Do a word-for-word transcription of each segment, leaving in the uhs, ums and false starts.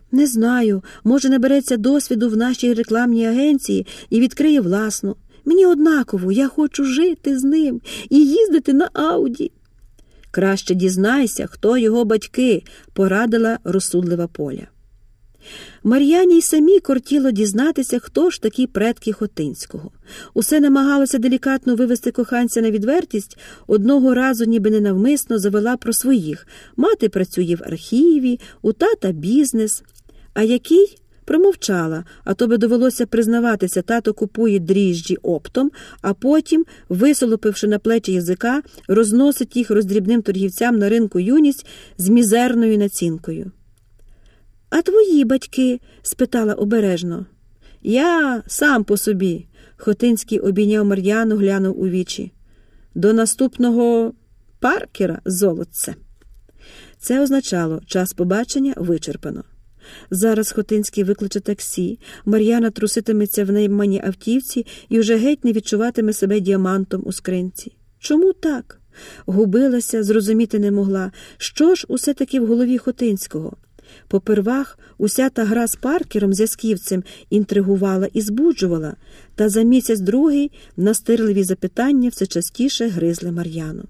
Не знаю, може набереться досвіду в нашій рекламній агенції і відкриє власну. Мені однаково, я хочу жити з ним і їздити на Ауді. Краще дізнайся, хто його батьки, порадила розсудлива Поля. Мар'яні й самі кортіло дізнатися, хто ж такі предки Хотинського. Усе намагалося делікатно вивести коханця на відвертість, одного разу ніби ненавмисно завела про своїх. Мати працює в архіві, у тата бізнес. А який? Промовчала, а то би довелося признаватися, тато купує дріжджі оптом, а потім, висолопивши на плечі язика, розносить їх роздрібним торгівцям на ринку юність з мізерною націнкою. «А твої батьки?» – спитала обережно. «Я сам по собі», – Хотинський обійняв Мар'яну, глянув у вічі. «До наступного Паркера, золотце». Це означало, час побачення вичерпано. Зараз Хотинський викличе таксі, Мар'яна труситиметься в найманій автівці і вже геть не відчуватиме себе діамантом у скринці. Чому так? Губилася, зрозуміти не могла. Що ж усе-таки в голові Хотинського? Попервах, уся та гра з Паркером, зв'язківцем, інтригувала і збуджувала, та за місяць-другий настирливі запитання все частіше гризли Мар'яну.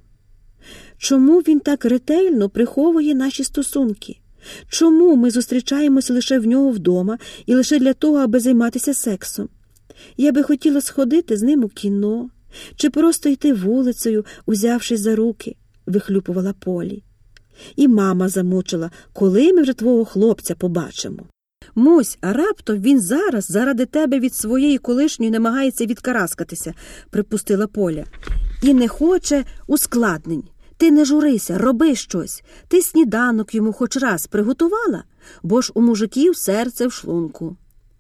Чому він так ретельно приховує наші стосунки? Чому ми зустрічаємося лише в нього вдома і лише для того, аби займатися сексом? Я би хотіла сходити з ним у кіно, чи просто йти вулицею, узявшись за руки, вихлюпувала Полі. І мама замучила, коли ми вже твого хлопця побачимо. Мусь, а раптом він зараз заради тебе від своєї колишньої намагається відкараскатися, припустила Поля. І не хоче ускладнень. Ти не журися, роби щось. Ти сніданок йому хоч раз приготувала? Бо ж у мужиків серце в шлунку.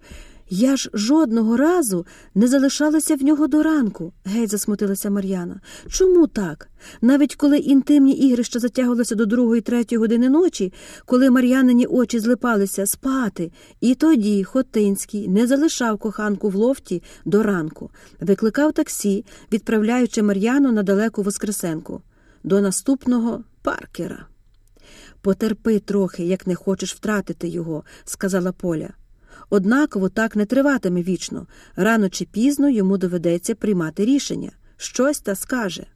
Я ж жодного разу не залишалася в нього до ранку, геть засмутилася Мар'яна. Чому так? Навіть коли інтимні ігрища затягувалися до другої-третьої години ночі, коли Мар'янині очі злипалися спати, і тоді Хотинський не залишав коханку в лофті до ранку, викликав таксі, відправляючи Мар'яну на далеку Воскресенку. До наступного Паркера. «Потерпи трохи, як не хочеш втратити його», – сказала Поля. «Однаково так не триватиме вічно. Рано чи пізно йому доведеться приймати рішення. Щось та скаже».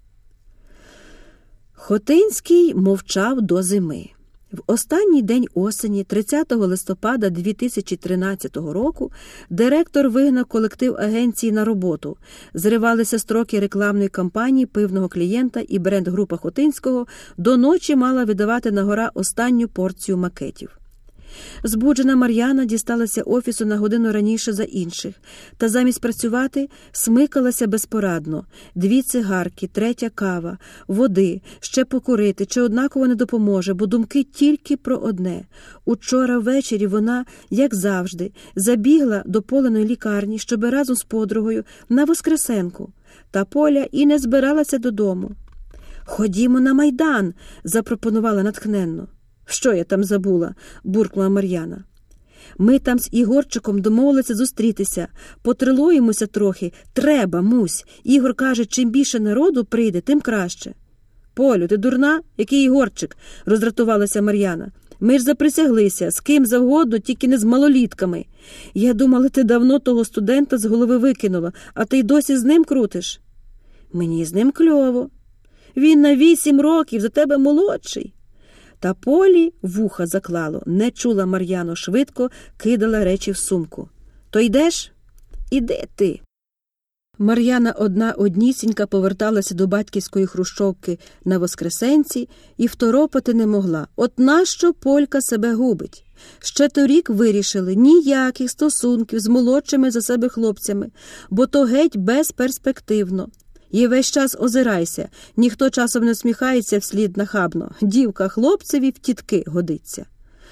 Хотинський мовчав до зими. В останній день осені, тридцятого листопада дві тисячі тринадцятого року, директор вигнав колектив агенції на роботу. Зривалися строки рекламної кампанії пивного клієнта, і бренд-група Хотинського до ночі мала видавати на-гора останню порцію макетів. Збуджена Мар'яна дісталася офісу на годину раніше за інших, та замість працювати смикалася безпорадно. Дві цигарки, третя кава, води, ще покурити, чи однаково не допоможе, бо думки тільки про одне. Учора ввечері вона, як завжди, забігла до Поленої лікарні, щоби разом з подругою на Воскресенку. Та Поля і не збиралася додому. «Ходімо на Майдан», – запропонувала натхненно. «Що я там забула?» – буркнула Мар'яна. «Ми там з Ігорчиком домовилися зустрітися. Потрилуємося трохи. Треба, Мусь. Ігор каже, чим більше народу прийде, тим краще». «Полю, ти дурна? Який Ігорчик?» – роздратувалася Мар'яна. «Ми ж заприсяглися, з ким завгодно, тільки не з малолітками. Я думала, ти давно того студента з голови викинула, а ти й досі з ним крутиш». «Мені з ним кльово. Він на вісім років, за тебе молодший». Та Полі вуха заклало, не чула Мар'яну, швидко кидала речі в сумку. «То йдеш? Іди ти». Мар'яна одна однісінька поверталася до батьківської хрущовки на Воскресенці і второпати не могла. От нащо Полька себе губить? Ще торік вирішили ніяких стосунків з молодшими за себе хлопцями, бо то геть безперспективно. І весь час озирайся, ніхто часом не усміхається вслід нахабно. Дівка хлопцеві в тітки годиться.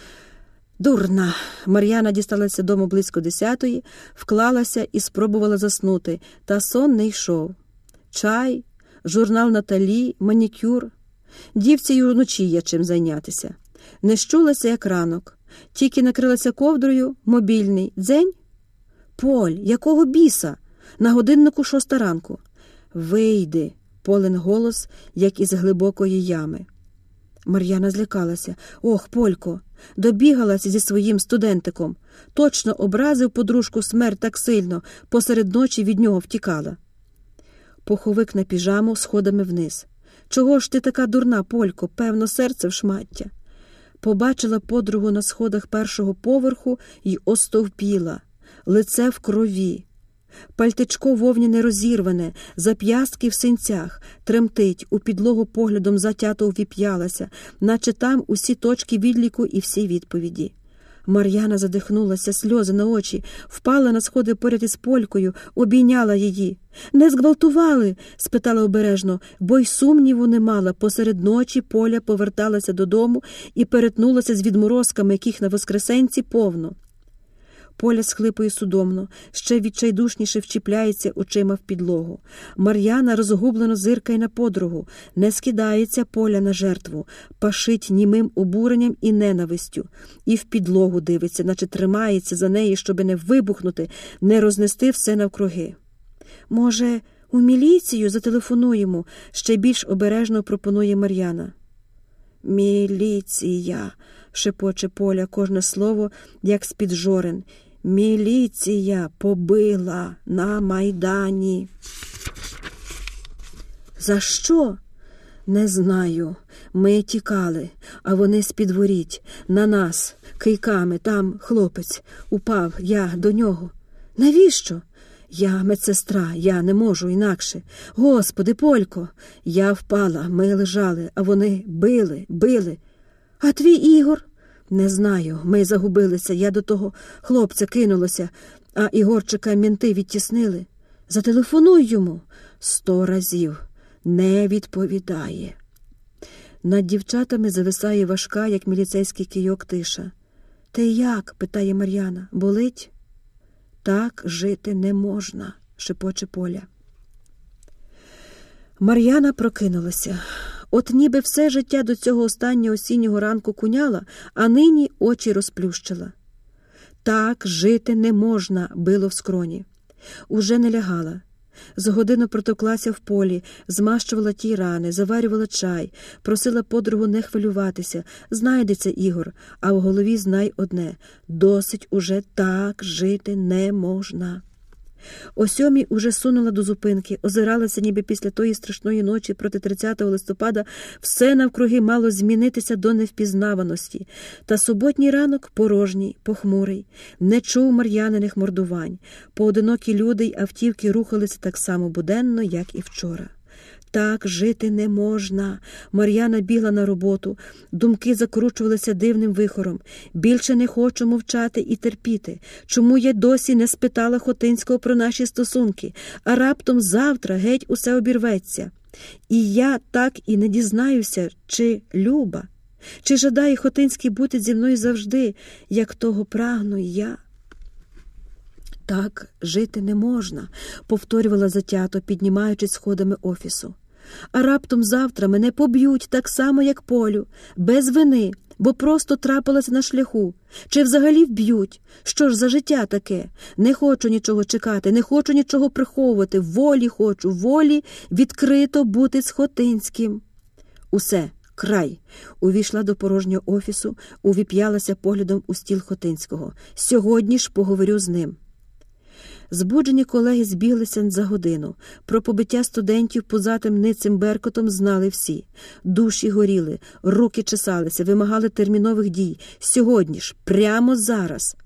Дурна. Мар'яна дісталася дому близько десятої, вклалася і спробувала заснути, та сон не йшов. Чай, журнал Наталі, манікюр. Дівці й уночі є чим зайнятися. Не щулася, як ранок. Тільки накрилася ковдрою, мобільний. Дзень? Поль, якого біса? На годиннику шоста ранку. «Вийди», – Полин голос, як із глибокої ями. Мар'яна злякалася. Ох, Полько, добігалася зі своїм студентиком. Точно образив подружку смерть так сильно, посеред ночі від нього втікала. Пуховик на піжаму сходами вниз. Чого ж ти така дурна, Полько? Певно, серце в шмаття. Побачила подругу на сходах першого поверху й остовпіла. Лице в крові. Пальтичко вовняне розірване, зап'ястки в синцях, тремтить, у підлогу поглядом затято увіп'ялася, наче там усі точки відліку і всі відповіді. Мар'яна задихнулася, сльози на очі, впала на сходи поряд із Полькою, обійняла її. «Не зґвалтували?» – спитала обережно, бо й сумніву не мала. Посеред ночі Поля поверталася додому і перетнулася з відморозками, яких на Воскресенці повно. Поля схлипує судомно, ще відчайдушніше вчіпляється очима в підлогу. Мар'яна розгублено зиркає на подругу. Не скидається Поля на жертву, пашить німим обуренням і ненавистю. І в підлогу дивиться, наче тримається за неї, щоби не вибухнути, не рознести все навкруги. «Може, у міліцію зателефонуємо?» – ще більш обережно пропонує Мар'яна. «Міліція!» – шепоче Поля кожне слово, як з-під жорен. «Міліція побила на Майдані». «За що?» «Не знаю. Ми тікали, а вони з-під воріт. На нас, кийками, там хлопець. Упав я до нього». «Навіщо?» «Я медсестра, я не можу інакше. Господи, Полько!» «Я впала, ми лежали, а вони били, били». «А твій Ігор?» «Не знаю, ми загубилися, я до того хлопця кинулася, а Ігорчика менти відтіснили». «Зателефонуй йому». «Сто разів. Не відповідає». Над дівчатами зависає важка, як міліцейський кийок, тиша. «Ти як?» – питає Мар'яна. «Болить?» «Так жити не можна», – шепоче Поля. Мар'яна прокинулася. От ніби все життя до цього останнього осіннього ранку куняла, а нині очі розплющила. «Так жити не можна», – било в скроні. Уже не лягала. З годину протоклася в полі, змащувала ті рани, заварювала чай, просила подругу не хвилюватися. Знайдеться Ігор, а в голові знай одне – досить уже так жити не можна. О сьомій уже сунула до зупинки, озиралася, ніби після тої страшної ночі проти тридцятого листопада все навкруги мало змінитися до невпізнаваності. Та суботній ранок порожній, похмурий, не чув Мар'яниних мордувань. Поодинокі люди й автівки рухалися так само буденно, як і вчора. Так жити не можна. Мар'яна бігла на роботу, думки закручувалися дивним вихором. Більше не хочу мовчати і терпіти. Чому я досі не спитала Хотинського про наші стосунки, а раптом завтра геть усе обірветься? І я так і не дізнаюся, чи Люба, чи жадає Хотинський бути зі мною завжди, як того прагну я. Так жити не можна, повторювала затято, піднімаючись сходами офісу. А раптом завтра мене поб'ють так само, як Полю, без вини, бо просто трапилася на шляху. Чи взагалі вб'ють? Що ж за життя таке? Не хочу нічого чекати, не хочу нічого приховувати, волі хочу, волі відкрито бути з Хотинським. Усе, край. Увійшла до порожнього офісу, увіп'ялася поглядом у стіл Хотинського. Сьогодні ж поговорю з ним. Збуджені колеги збіглися за годину. Про побиття студентів пузатим ницим беркотом знали всі. Душі горіли, руки чесалися, вимагали термінових дій. Сьогодні ж, прямо зараз.